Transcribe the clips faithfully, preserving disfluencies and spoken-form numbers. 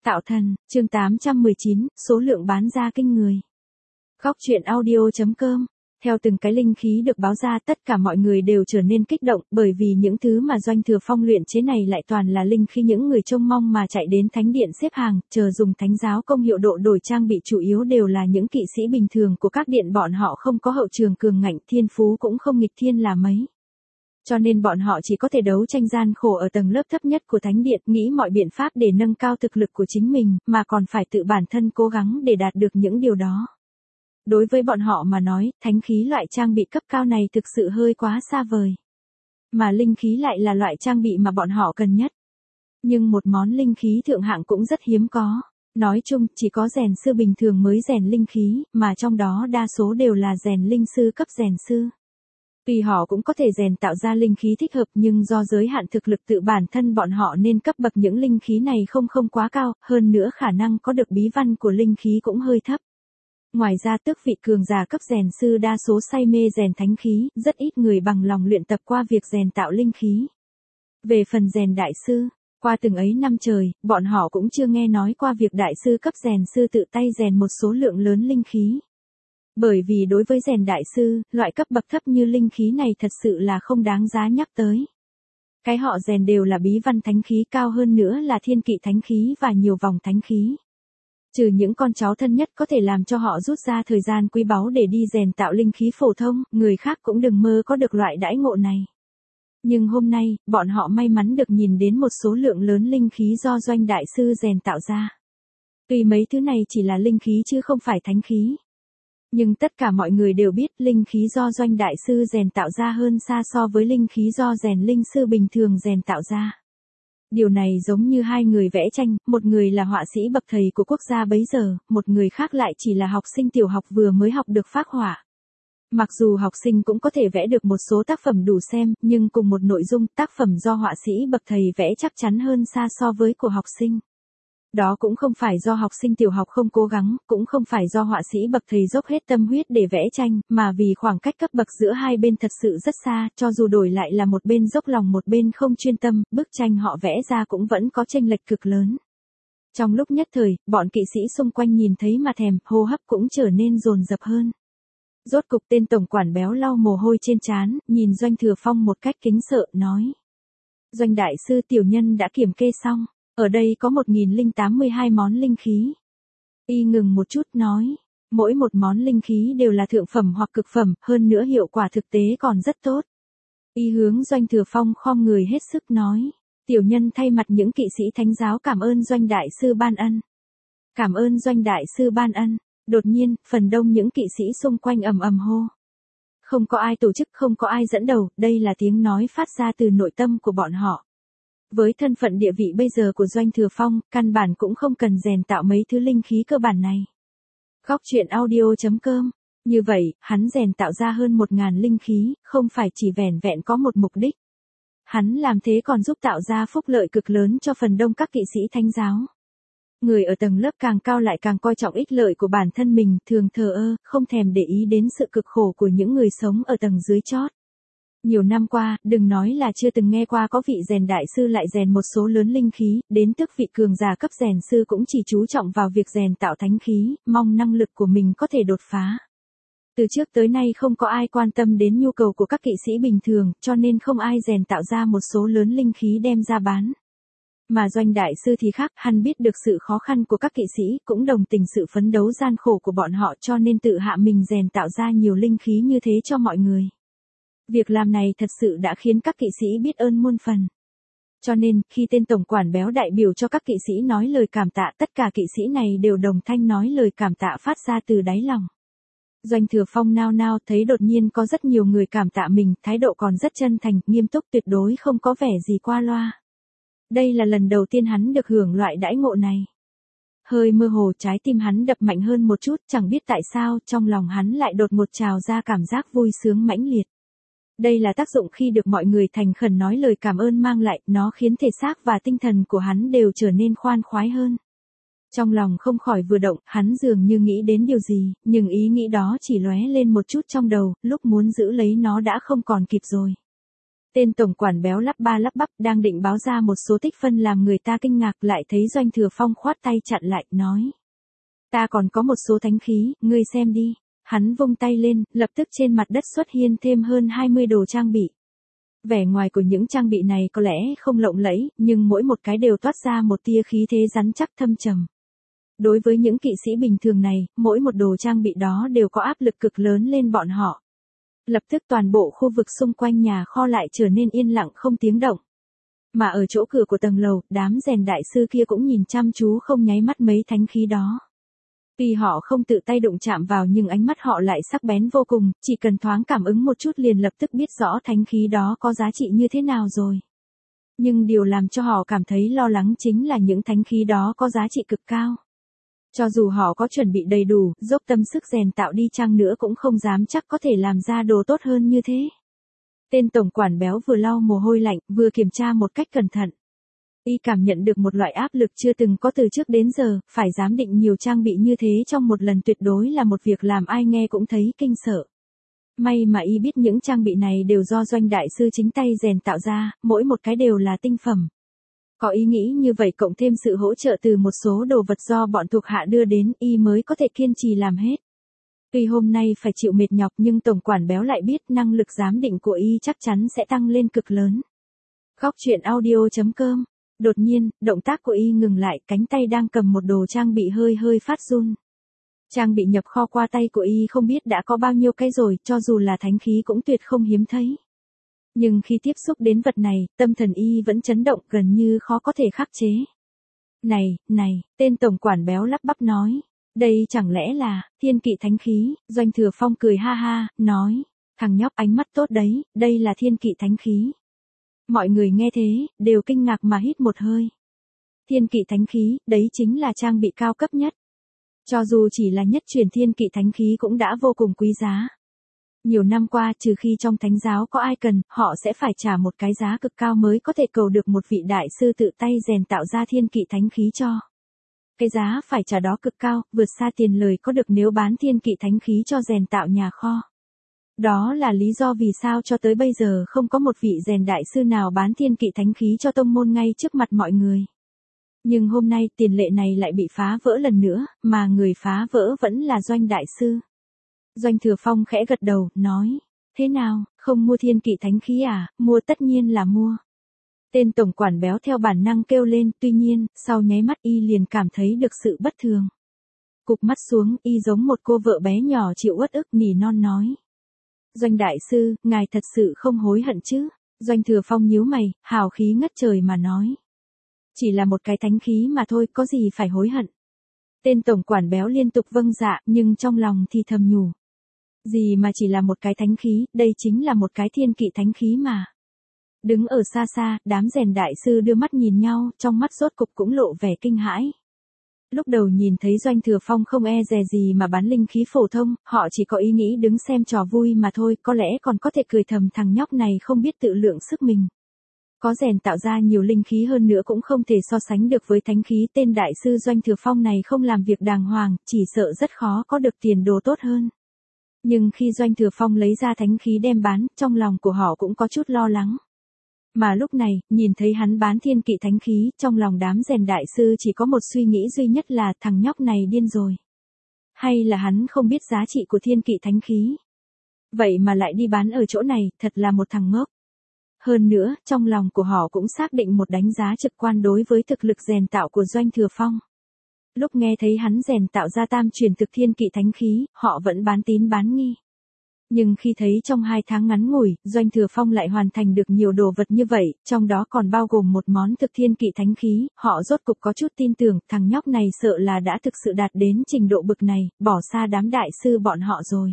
Tạo thần, chương tám trăm mười chín, số lượng bán ra kinh người. Góc truyện audio chấm com. Theo từng cái linh khí được báo ra, tất cả mọi người đều trở nên kích động, bởi vì những thứ mà Doanh Thừa Phong luyện chế này lại toàn là linh khí những người trông mong mà chạy đến thánh điện xếp hàng, chờ dùng thánh giáo công hiệu độ đổi trang bị, chủ yếu đều là những kỵ sĩ bình thường của các điện, bọn họ không có hậu trường cường ngạnh, thiên phú cũng không nghịch thiên là mấy. Cho nên bọn họ chỉ có thể đấu tranh gian khổ ở tầng lớp thấp nhất của thánh điện, nghĩ mọi biện pháp để nâng cao thực lực của chính mình, mà còn phải tự bản thân cố gắng để đạt được những điều đó. Đối với bọn họ mà nói, thánh khí loại trang bị cấp cao này thực sự hơi quá xa vời. Mà linh khí lại là loại trang bị mà bọn họ cần nhất. Nhưng một món linh khí thượng hạng cũng rất hiếm có. Nói chung, chỉ có rèn sư bình thường mới rèn linh khí, mà trong đó đa số đều là rèn linh sư cấp rèn sư. Tuy họ cũng có thể rèn tạo ra linh khí thích hợp, nhưng do giới hạn thực lực tự bản thân bọn họ nên cấp bậc những linh khí này không không quá cao, hơn nữa khả năng có được bí văn của linh khí cũng hơi thấp. Ngoài ra tước vị cường giả cấp rèn sư đa số say mê rèn thánh khí, rất ít người bằng lòng luyện tập qua việc rèn tạo linh khí. Về phần rèn đại sư, qua từng ấy năm trời, bọn họ cũng chưa nghe nói qua việc đại sư cấp rèn sư tự tay rèn một số lượng lớn linh khí. Bởi vì đối với rèn đại sư, loại cấp bậc thấp như linh khí này thật sự là không đáng giá nhắc tới. Cái họ rèn đều là bí văn thánh khí, cao hơn nữa là thiên kỵ thánh khí và nhiều vòng thánh khí. Trừ những con cháu thân nhất có thể làm cho họ rút ra thời gian quý báu để đi rèn tạo linh khí phổ thông, người khác cũng đừng mơ có được loại đãi ngộ này. Nhưng hôm nay, bọn họ may mắn được nhìn đến một số lượng lớn linh khí do Doanh đại sư rèn tạo ra. Tuy mấy thứ này chỉ là linh khí chứ không phải thánh khí. Nhưng tất cả mọi người đều biết linh khí do Doanh đại sư rèn tạo ra hơn xa so với linh khí do rèn linh sư bình thường rèn tạo ra. Điều này giống như hai người vẽ tranh, một người là họa sĩ bậc thầy của quốc gia bấy giờ, một người khác lại chỉ là học sinh tiểu học vừa mới học được phác họa. Mặc dù học sinh cũng có thể vẽ được một số tác phẩm đủ xem, nhưng cùng một nội dung, tác phẩm do họa sĩ bậc thầy vẽ chắc chắn hơn xa so với của học sinh. Đó cũng không phải do học sinh tiểu học không cố gắng, cũng không phải do họa sĩ bậc thầy dốc hết tâm huyết để vẽ tranh, mà vì khoảng cách cấp bậc giữa hai bên thật sự rất xa, cho dù đổi lại là một bên dốc lòng một bên không chuyên tâm, bức tranh họ vẽ ra cũng vẫn có chênh lệch cực lớn. Trong lúc nhất thời, bọn kỵ sĩ xung quanh nhìn thấy mà thèm, hô hấp cũng trở nên dồn dập hơn. Rốt cục tên tổng quản béo lau mồ hôi trên trán, nhìn Doanh Thừa Phong một cách kính sợ, nói: Doanh đại sư, tiểu nhân đã kiểm kê xong. Ở đây có một nghìn lẻ tám mươi hai món linh khí. Y ngừng một chút nói, mỗi một món linh khí đều là thượng phẩm hoặc cực phẩm, hơn nữa hiệu quả thực tế còn rất tốt. Y hướng Doanh Thừa Phong khom người hết sức nói, tiểu nhân thay mặt những kỵ sĩ thánh giáo cảm ơn Doanh đại sư ban ân. Cảm ơn Doanh đại sư ban ân. Đột nhiên, phần đông những kỵ sĩ xung quanh ầm ầm hô. Không có ai tổ chức, không có ai dẫn đầu, đây là tiếng nói phát ra từ nội tâm của bọn họ. Với thân phận địa vị bây giờ của Doanh Thừa Phong, căn bản cũng không cần rèn tạo mấy thứ linh khí cơ bản này. Góc truyện audio chấm com. Như vậy, hắn rèn tạo ra hơn một ngàn linh khí, không phải chỉ vẻn vẹn có một mục đích. Hắn làm thế còn giúp tạo ra phúc lợi cực lớn cho phần đông các kỵ sĩ thánh giáo. Người ở tầng lớp càng cao lại càng coi trọng ích lợi của bản thân mình, thường thờ ơ, không thèm để ý đến sự cực khổ của những người sống ở tầng dưới chót. Nhiều năm qua, đừng nói là chưa từng nghe qua có vị rèn đại sư lại rèn một số lớn linh khí, đến tước vị cường giả cấp rèn sư cũng chỉ chú trọng vào việc rèn tạo thánh khí, mong năng lực của mình có thể đột phá. Từ trước tới nay không có ai quan tâm đến nhu cầu của các kỵ sĩ bình thường, cho nên không ai rèn tạo ra một số lớn linh khí đem ra bán. Mà Doanh đại sư thì khác, hắn biết được sự khó khăn của các kỵ sĩ, cũng đồng tình sự phấn đấu gian khổ của bọn họ, cho nên tự hạ mình rèn tạo ra nhiều linh khí như thế cho mọi người. Việc làm này thật sự đã khiến các kỵ sĩ biết ơn muôn phần. Cho nên, khi tên tổng quản béo đại biểu cho các kỵ sĩ nói lời cảm tạ, tất cả kỵ sĩ này đều đồng thanh nói lời cảm tạ phát ra từ đáy lòng. Doanh Thừa Phong nao nao thấy đột nhiên có rất nhiều người cảm tạ mình, thái độ còn rất chân thành, nghiêm túc, tuyệt đối không có vẻ gì qua loa. Đây là lần đầu tiên hắn được hưởng loại đãi ngộ này. Hơi mơ hồ, trái tim hắn đập mạnh hơn một chút, chẳng biết tại sao, trong lòng hắn lại đột ngột trào ra cảm giác vui sướng mãnh liệt. Đây là tác dụng khi được mọi người thành khẩn nói lời cảm ơn mang lại, nó khiến thể xác và tinh thần của hắn đều trở nên khoan khoái hơn. Trong lòng không khỏi vừa động, hắn dường như nghĩ đến điều gì, nhưng ý nghĩ đó chỉ lóe lên một chút trong đầu, lúc muốn giữ lấy nó đã không còn kịp rồi. Tên tổng quản béo lắp ba lắp bắp đang định báo ra một số tích phân làm người ta kinh ngạc, lại thấy Doanh Thừa Phong khoát tay chặn lại, nói. Ta còn có một số thánh khí, ngươi xem đi. Hắn vung tay lên, lập tức trên mặt đất xuất hiện thêm hơn hai mươi đồ trang bị. Vẻ ngoài của những trang bị này có lẽ không lộng lẫy, nhưng mỗi một cái đều toát ra một tia khí thế rắn chắc thâm trầm. Đối với những kỵ sĩ bình thường này, mỗi một đồ trang bị đó đều có áp lực cực lớn lên bọn họ. Lập tức toàn bộ khu vực xung quanh nhà kho lại trở nên yên lặng không tiếng động. Mà ở chỗ cửa của tầng lầu, đám rèn đại sư kia cũng nhìn chăm chú không nháy mắt mấy thánh khí đó. Tuy họ không tự tay đụng chạm vào nhưng ánh mắt họ lại sắc bén vô cùng, chỉ cần thoáng cảm ứng một chút liền lập tức biết rõ thánh khí đó có giá trị như thế nào rồi. Nhưng điều làm cho họ cảm thấy lo lắng chính là những thánh khí đó có giá trị cực cao. Cho dù họ có chuẩn bị đầy đủ, dốc tâm sức rèn tạo đi chăng nữa cũng không dám chắc có thể làm ra đồ tốt hơn như thế. Tên tổng quản béo vừa lau mồ hôi lạnh, vừa kiểm tra một cách cẩn thận. Y cảm nhận được một loại áp lực chưa từng có từ trước đến giờ, phải giám định nhiều trang bị như thế trong một lần tuyệt đối là một việc làm ai nghe cũng thấy kinh sợ. May mà Y biết những trang bị này đều do Doanh đại sư chính tay rèn tạo ra, mỗi một cái đều là tinh phẩm. Có ý nghĩ như vậy cộng thêm sự hỗ trợ từ một số đồ vật do bọn thuộc hạ đưa đến, Y mới có thể kiên trì làm hết. Tuy hôm nay phải chịu mệt nhọc nhưng tổng quản béo lại biết năng lực giám định của Y chắc chắn sẽ tăng lên cực lớn. Góc truyện audio chấm com. Đột nhiên, động tác của Y ngừng lại, cánh tay đang cầm một đồ trang bị hơi hơi phát run. Trang bị nhập kho qua tay của Y không biết đã có bao nhiêu cái rồi, cho dù là thánh khí cũng tuyệt không hiếm thấy. Nhưng khi tiếp xúc đến vật này, tâm thần Y vẫn chấn động gần như khó có thể khắc chế. Này, này, tên tổng quản béo lắp bắp nói. Đây chẳng lẽ là thiên kỵ thánh khí? Doanh Thừa Phong cười ha ha, nói. Thằng nhóc ánh mắt tốt đấy, đây là thiên kỵ thánh khí. Mọi người nghe thế, đều kinh ngạc mà hít một hơi. Thiên kỵ thánh khí, đấy chính là trang bị cao cấp nhất. Cho dù chỉ là nhất truyền thiên kỵ thánh khí cũng đã vô cùng quý giá. Nhiều năm qua, trừ khi trong thánh giáo có ai cần, họ sẽ phải trả một cái giá cực cao mới có thể cầu được một vị đại sư tự tay rèn tạo ra thiên kỵ thánh khí cho. Cái giá phải trả đó cực cao, vượt xa tiền lời có được nếu bán thiên kỵ thánh khí cho rèn tạo nhà kho. Đó là lý do vì sao cho tới bây giờ không có một vị rèn đại sư nào bán thiên kỵ thánh khí cho tông môn ngay trước mặt mọi người. Nhưng hôm nay tiền lệ này lại bị phá vỡ lần nữa, mà người phá vỡ vẫn là Doanh đại sư. Doanh Thừa Phong khẽ gật đầu, nói, thế nào, không mua thiên kỵ thánh khí à, mua tất nhiên là mua. Tên tổng quản béo theo bản năng kêu lên, tuy nhiên, sau nháy mắt Y liền cảm thấy được sự bất thường. Cụp mắt xuống, Y giống một cô vợ bé nhỏ chịu uất ức nỉ non nói. Doanh đại sư, ngài thật sự không hối hận chứ? Doanh Thừa Phong nhíu mày, hào khí ngất trời mà nói. Chỉ là một cái thánh khí mà thôi, có gì phải hối hận. Tên tổng quản béo liên tục vâng dạ, nhưng trong lòng thì thầm nhủ. Gì mà chỉ là một cái thánh khí, đây chính là một cái thiên kỵ thánh khí mà. Đứng ở xa xa, đám rèn đại sư đưa mắt nhìn nhau, trong mắt rốt cục cũng lộ vẻ kinh hãi. Lúc đầu nhìn thấy Doanh Thừa Phong không e dè gì mà bán linh khí phổ thông, họ chỉ có ý nghĩ đứng xem trò vui mà thôi, có lẽ còn có thể cười thầm thằng nhóc này không biết tự lượng sức mình. Có rèn tạo ra nhiều linh khí hơn nữa cũng không thể so sánh được với thánh khí, tên đại sư Doanh Thừa Phong này không làm việc đàng hoàng, chỉ sợ rất khó có được tiền đồ tốt hơn. Nhưng khi Doanh Thừa Phong lấy ra thánh khí đem bán, trong lòng của họ cũng có chút lo lắng. Mà lúc này, nhìn thấy hắn bán thiên kỵ thánh khí, trong lòng đám rèn đại sư chỉ có một suy nghĩ duy nhất là thằng nhóc này điên rồi. Hay là hắn không biết giá trị của thiên kỵ thánh khí. Vậy mà lại đi bán ở chỗ này, thật là một thằng ngốc. Hơn nữa, trong lòng của họ cũng xác định một đánh giá trực quan đối với thực lực rèn tạo của Doanh Thừa Phong. Lúc nghe thấy hắn rèn tạo ra tam truyền thực thiên kỵ thánh khí, họ vẫn bán tín bán nghi. Nhưng khi thấy trong hai tháng ngắn ngủi, Doanh Thừa Phong lại hoàn thành được nhiều đồ vật như vậy, trong đó còn bao gồm một món thực thiên kỵ thánh khí, họ rốt cục có chút tin tưởng, thằng nhóc này sợ là đã thực sự đạt đến trình độ bực này, bỏ xa đám đại sư bọn họ rồi.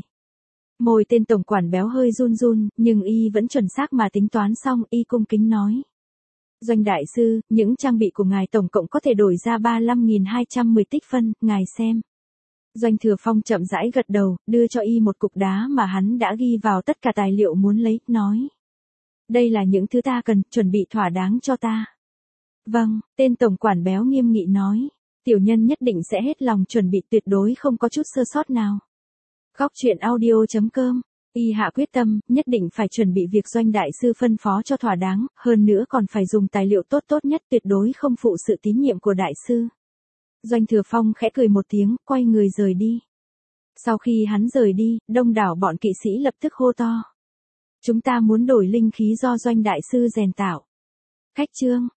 Môi tên tổng quản béo hơi run run, nhưng Y vẫn chuẩn xác mà tính toán xong, Y cung kính nói. Doanh đại sư, những trang bị của ngài tổng cộng có thể đổi ra ba mươi lăm nghìn hai trăm mười tích phân, ngài xem. Doanh Thừa Phong chậm rãi gật đầu, đưa cho Y một cục đá mà hắn đã ghi vào tất cả tài liệu muốn lấy, nói. Đây là những thứ ta cần, chuẩn bị thỏa đáng cho ta. Vâng, tên tổng quản béo nghiêm nghị nói. Tiểu nhân nhất định sẽ hết lòng chuẩn bị tuyệt đối không có chút sơ sót nào. Góc truyện audio chấm com Y hạ quyết tâm, nhất định phải chuẩn bị việc Doanh đại sư phân phó cho thỏa đáng, hơn nữa còn phải dùng tài liệu tốt tốt nhất, tuyệt đối không phụ sự tín nhiệm của đại sư. Doanh Thừa Phong khẽ cười một tiếng, quay người rời đi. Sau khi hắn rời đi, đông đảo bọn kỵ sĩ lập tức hô to. Chúng ta muốn đổi linh khí do Doanh đại sư rèn tạo. Khách trương.